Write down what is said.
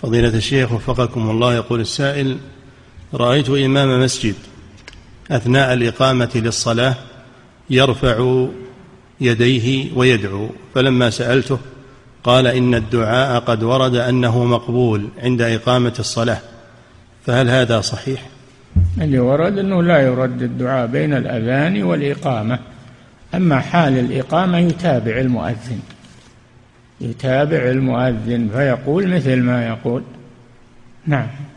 فضيلة الشيخ وفقكم الله، يقول السائل: رأيت إمام مسجد أثناء الإقامة للصلاة يرفع يديه ويدعو، فلما سألته قال إن الدعاء قد ورد أنه مقبول عند إقامة الصلاة، فهل هذا صحيح؟ اللي ورد أنه لا يرد الدعاء بين الأذان والإقامة، أما حال الإقامة يتابع المؤذن فيقول مثل ما يقول. نعم.